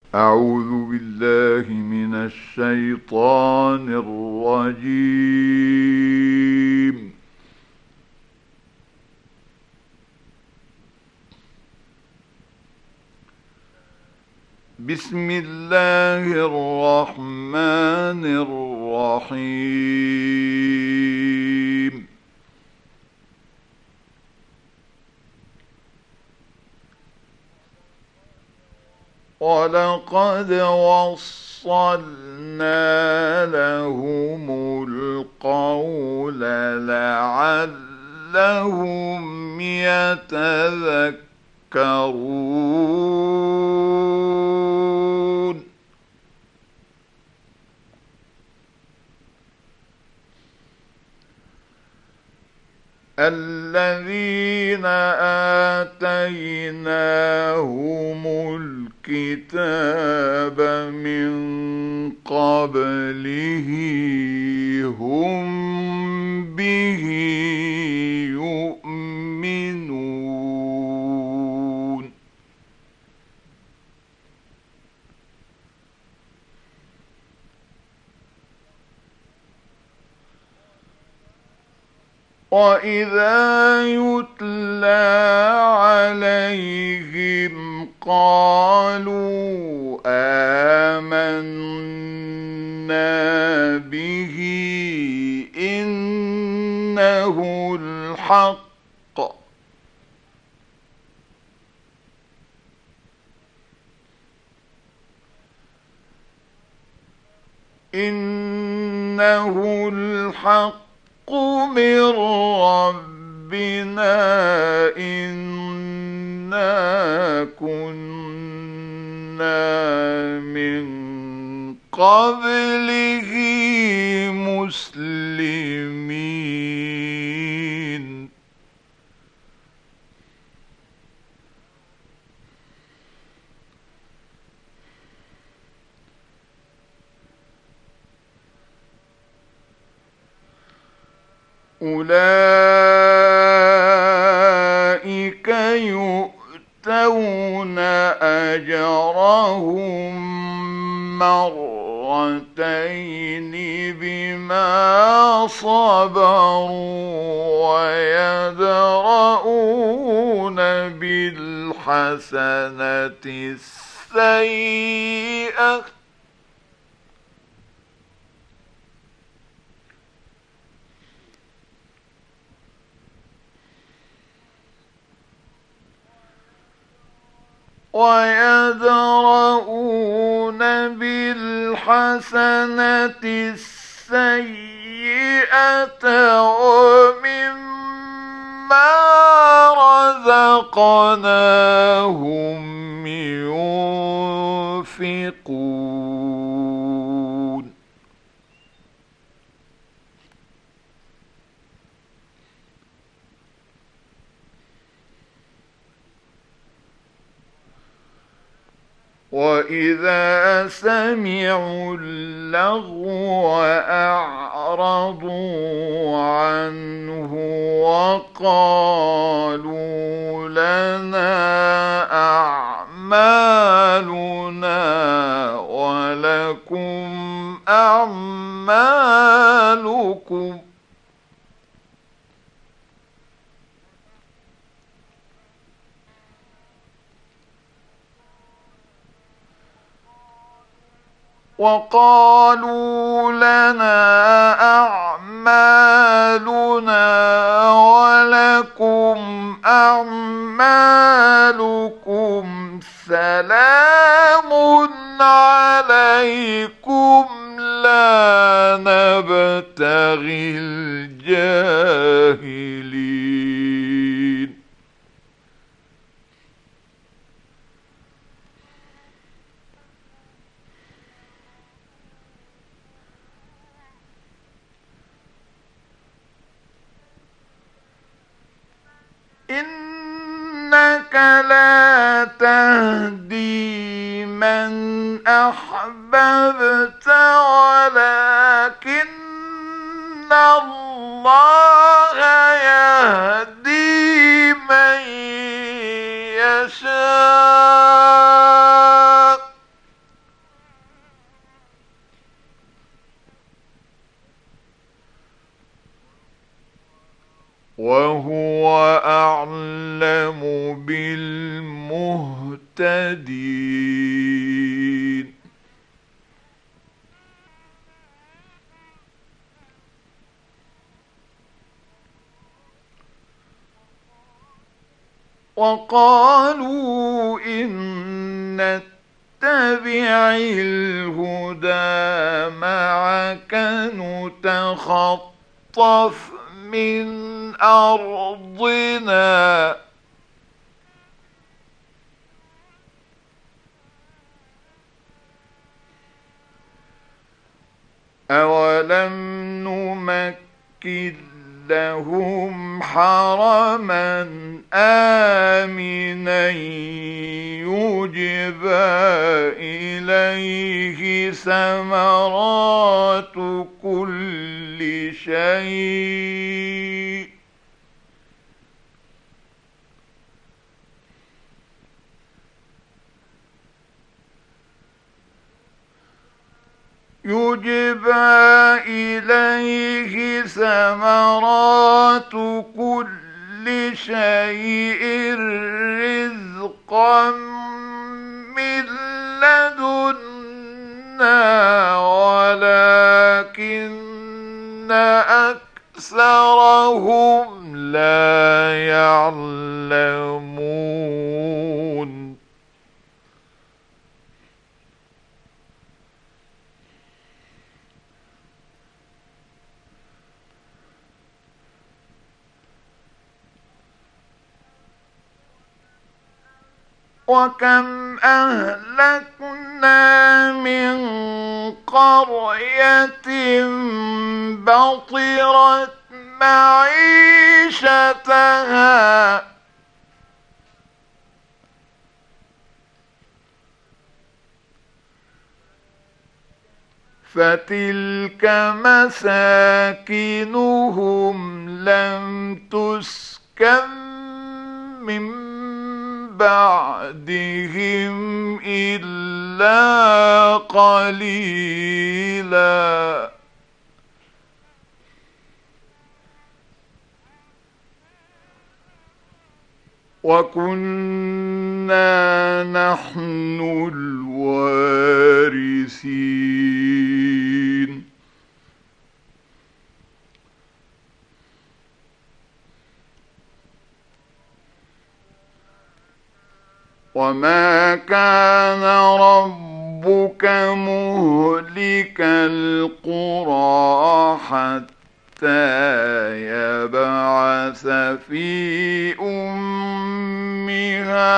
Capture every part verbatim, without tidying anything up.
أعوذ بالله من الشيطان الرجيم. بسم الله الرحمن الرحيم. ولقد وصلنا لهم القول لعلهم يتذكرون. الذين آتيناهم الكتاب من قبله هم به يؤمنون. وإذا يتلى عليهم قالوا آمنا به إنه الحق إنه الحق من ربنا إنا كنا من قبله مسلمين. أولئك يؤتون أجرهم مرتين بما صبروا ويدرؤون بالحسنة السيئة ويدرؤون بالحسنة السيئة ومما رزقناهم ينفقون. وإذا سمعوا اللغو أعرضوا عنه وقالوا لنا أعمالنا ولكم أعمالكم وقالوا لنا أعمالنا ولكم أعمالكم سلام عليكم لا نبتغي الجاهلين. إنك لا تهدي من أحببت ولكن الله يهدي من يشاء وهو أعلم بالمهتدين. وقالوا إن نتبع الهدى معك نتخطف من أرضنا أولم نمكن لهم حرما آمنا يجبى إليه ثمرات كل شيء يجبى إليه ثمرات كل شيء رزقا من لدنا ولكن أكثرهم لا يعلمون. وكم أهلكنا من قرية بطرت معيشتها فتلك مساكنهم لم تسكن من بعدهم إلا قليلا وكنا نحن الوارثين. وما كان ربك مهلك القرى حتى يبعث في أمها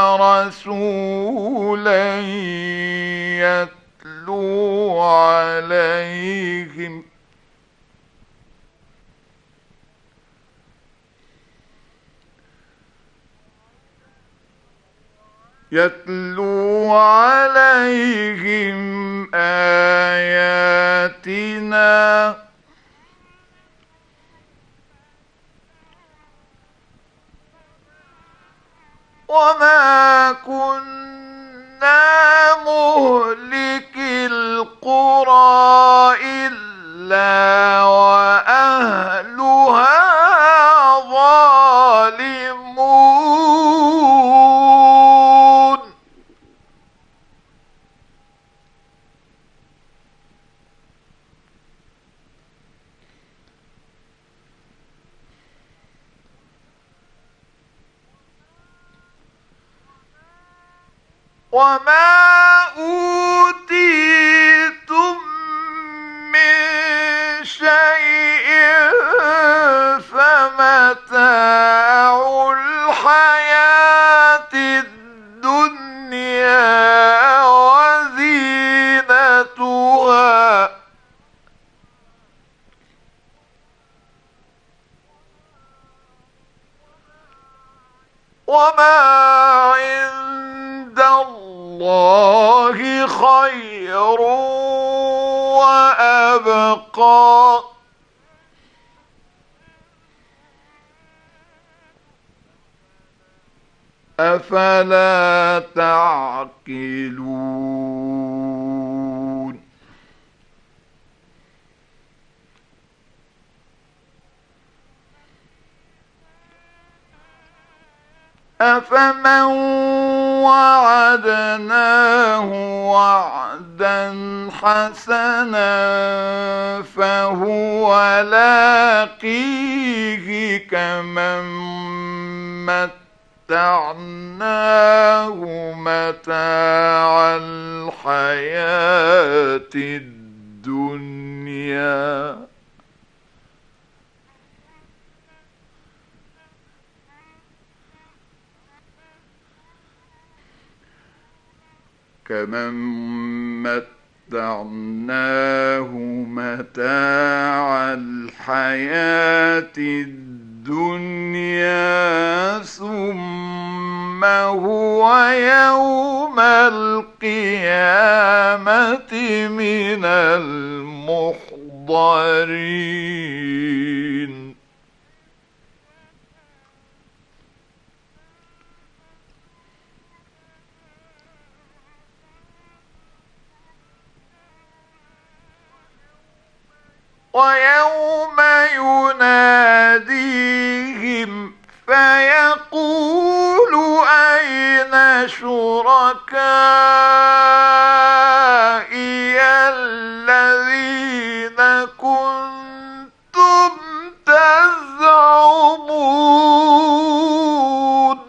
رسولا يتلو عليهم يتلو عليهم آياتنا وما كنا مهلك القرى إلا وأهلها ظالمون. وما أوتيتم من شيء فمتاع الحياة الدنيا وزينتها وما عند الله خير وأبقى أفلا تعقلون. أفمن وعدناه وعدا حسنا فهو لاقيه كمن متعناه متاع الحياة الدنيا كمن متعناه متاع الحياة الدنيا ثم هو يوم القيامة من المحضرين ويوم يناديهم فيقول أين شركائي الذين كنتم تزعمون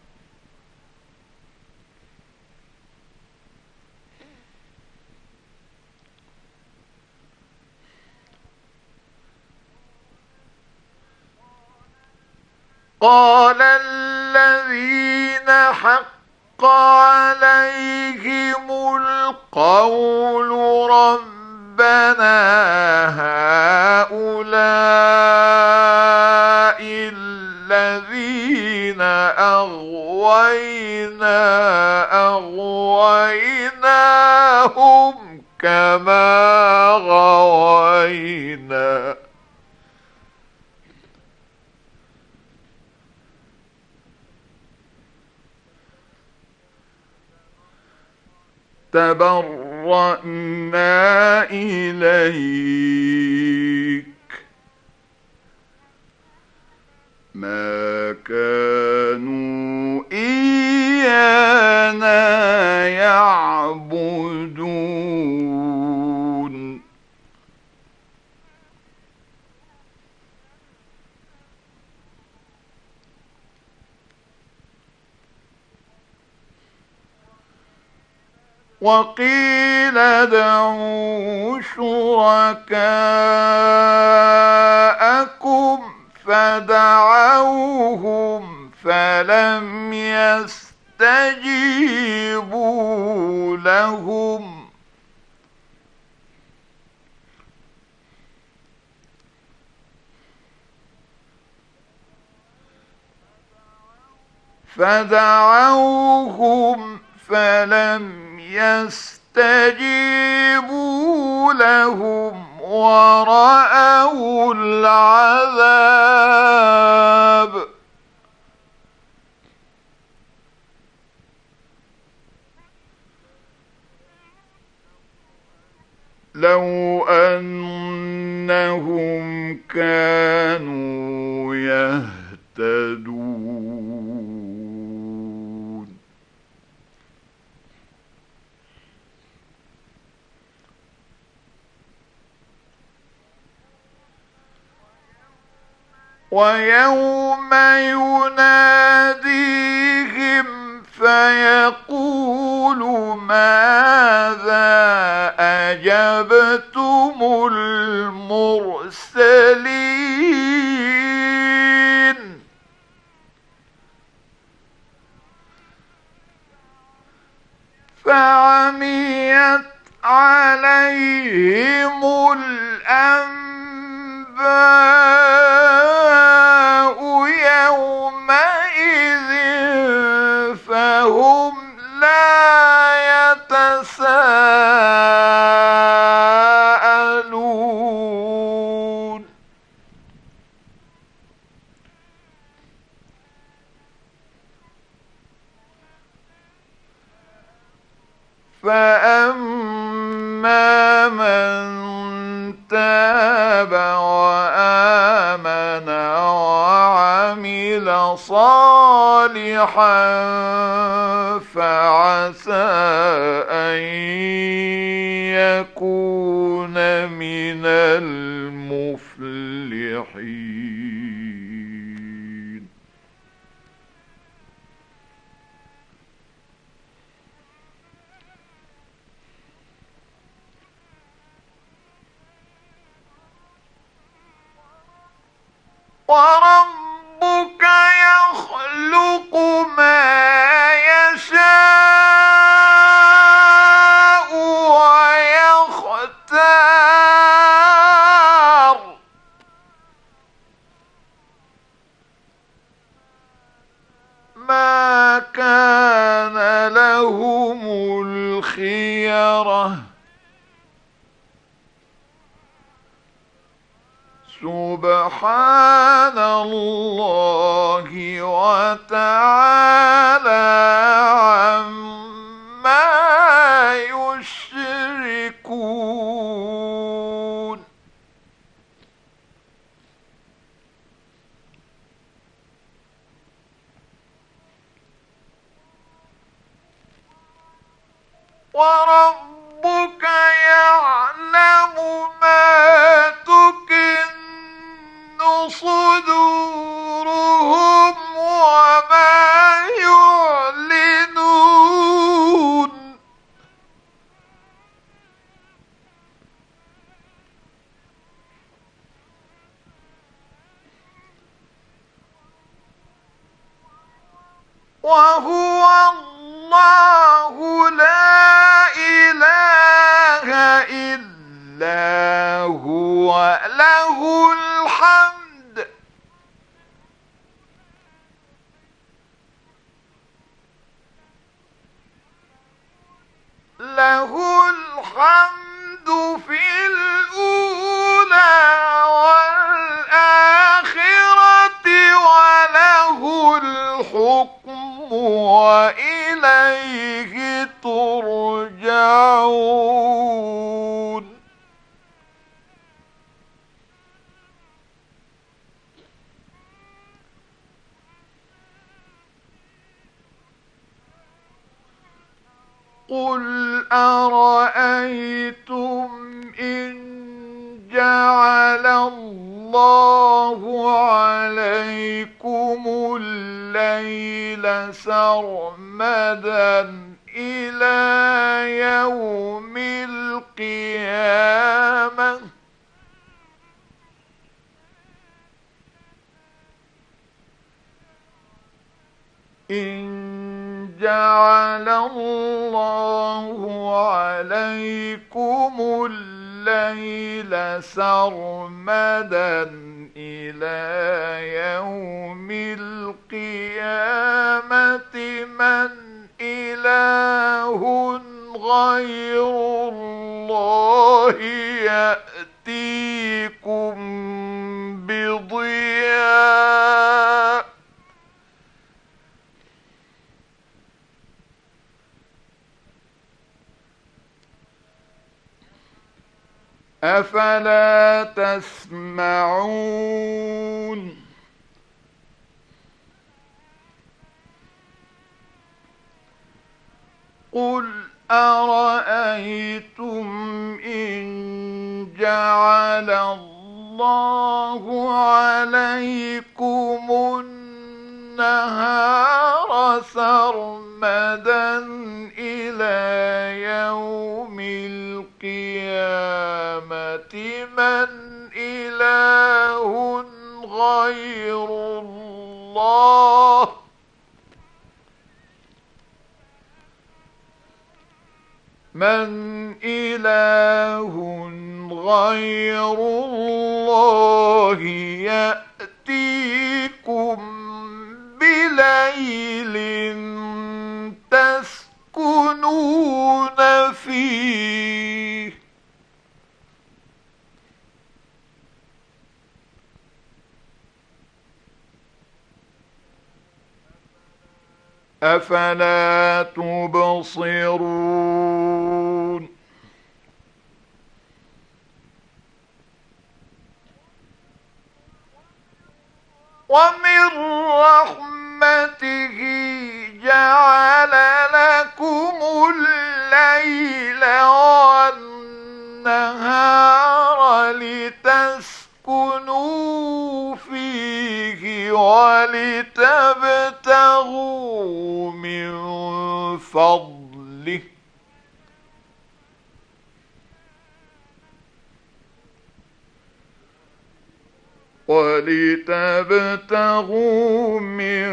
قال الذين حق عليهم القول ربنا هؤلاء الذين أغوينا أغويناهم كما غوينا تبرأنا إليك ما كانوا إيانا يعبدون وقيل ادعوا شركاءكم فدعوهم فلم يستجيبوا لهم فدعوهم فلم يستجيبوا لهم ورأوا العذاب لو أنهم كانوا يهتدون ويوم يناديهم فيقول ماذا أجبتم المرسلين فعميت عليهم الأنباء يومئذ فهم لا يتساءلون فأما من تاب وآمن وعمل صالحا فعسى أن يكون من المفلحين. وربك يخلق ما يشاء ويختار ما كان لهم الخيرة سبحان الله وتعالى عما يشركون. وربك يعلم ما تكن صدورهم وما يعلنون. وهو الله لا إله إلا هو له الحمد له الحمد في الأولى والآخرة وله الحكم وإليه ترجعون. قل أرأيتم إن جعل الله عليكم الليل سرمدا إلى يوم القيامة إن جعل الله عليكم الليل سرمدا إلى يوم القيامة من إله غير الله يأتيكم بضياء أفلا تسمعون. قل أرأيتم إن جعل الله عليكم النهار سرمدا إلى يوم القيامة من إله غير الله من إله غير الله يأتيكم بليل تسكنون فيه أفلا تبصرون. ومن رحمته جعل لكم الليل والنهار لتسكنوا فيه ولتبتغوا من فضله ولتبتغوا من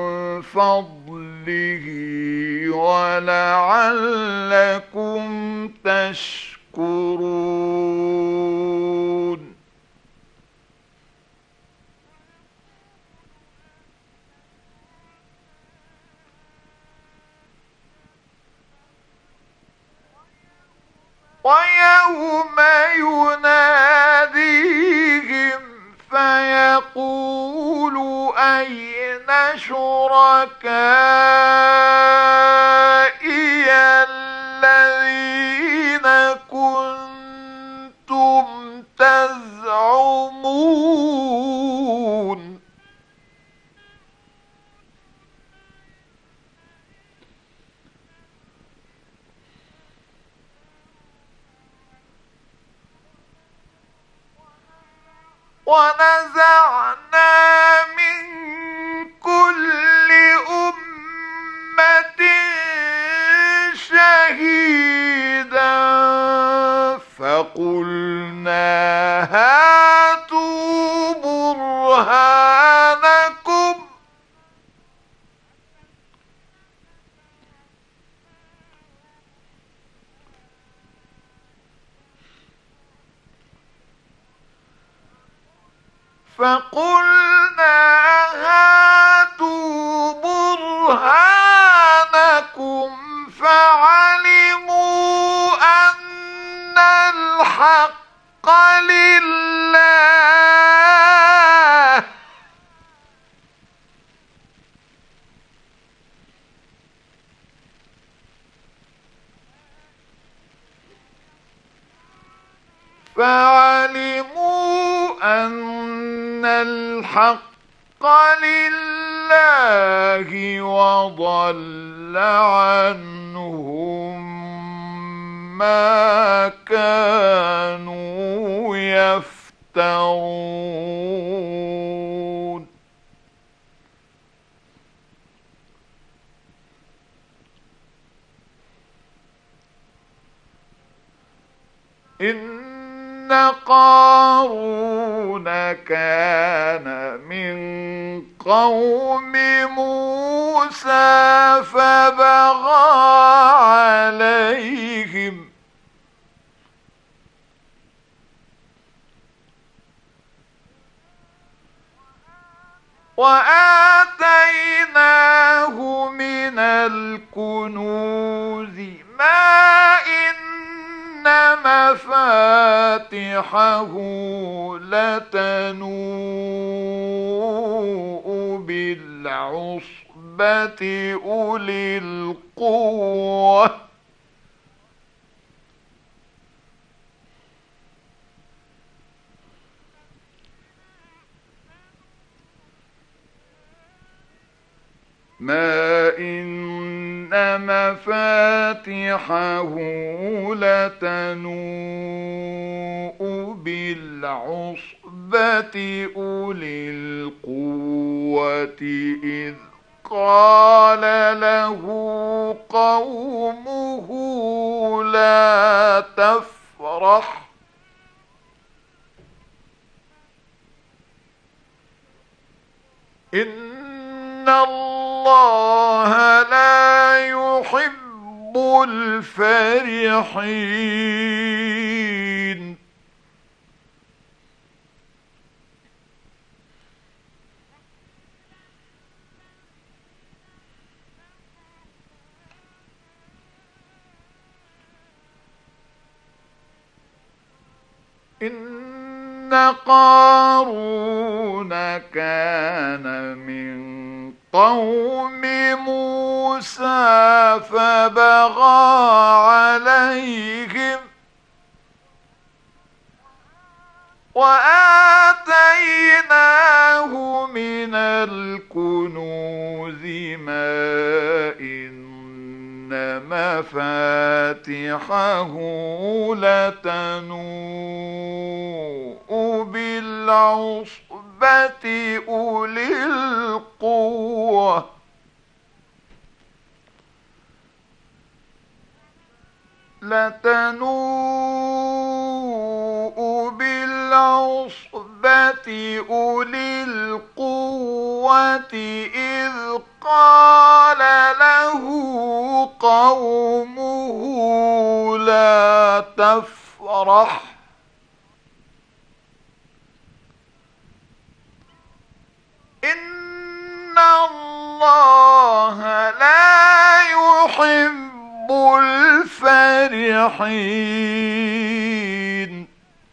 فضله ولعلكم تشكرون. ويوم يناديهم فيقول أين شركائي الذين كنتم تزعمون ونزعنا من كل أمة شهيدا فقلنا هاتوا برهانكم فقلنا هاتوا برهانكم فعلموا أن الحق لله فعلموا أن الحق لله وضل عنهم ما كانوا يفترون. إن قارون كان من قوم موسى فبغى عليهم وآتيناه من الكنوز ما إن مفاتحه لتنوء بالعصبة أولي القوة ما إن مفاتحه لتنوء بالعصبة أولي القوة إذ قال له قومه لا تفرح إن الله لا يحب الفرحين. إن قارون كان من قوم موسى فبغى عليهم وآتيناه وآتيناه من الكنوز ما إن مفاتحه لتنوء بالعصبة أولي القوة لتنوء بالعصبة أولي القوة إذ قال له قومه لا تفرح إن الله لا يحب الفرحين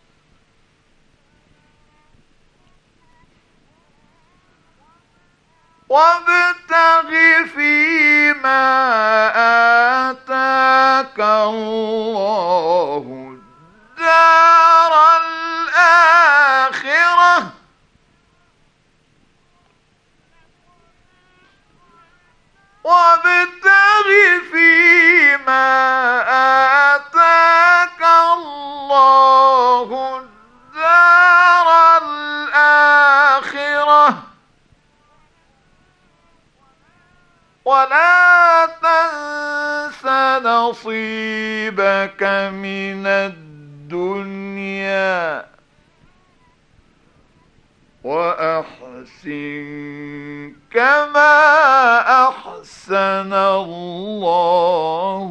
وابتغ فيما آتاك الله الدار الآخرة وابتغ فيما آتاك الله الدار الآخرة ولا تنس نصيبك من الدنيا وأحسن كما أحسن الله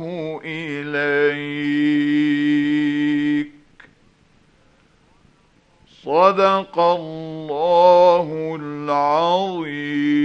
إليك صدق الله العظيم.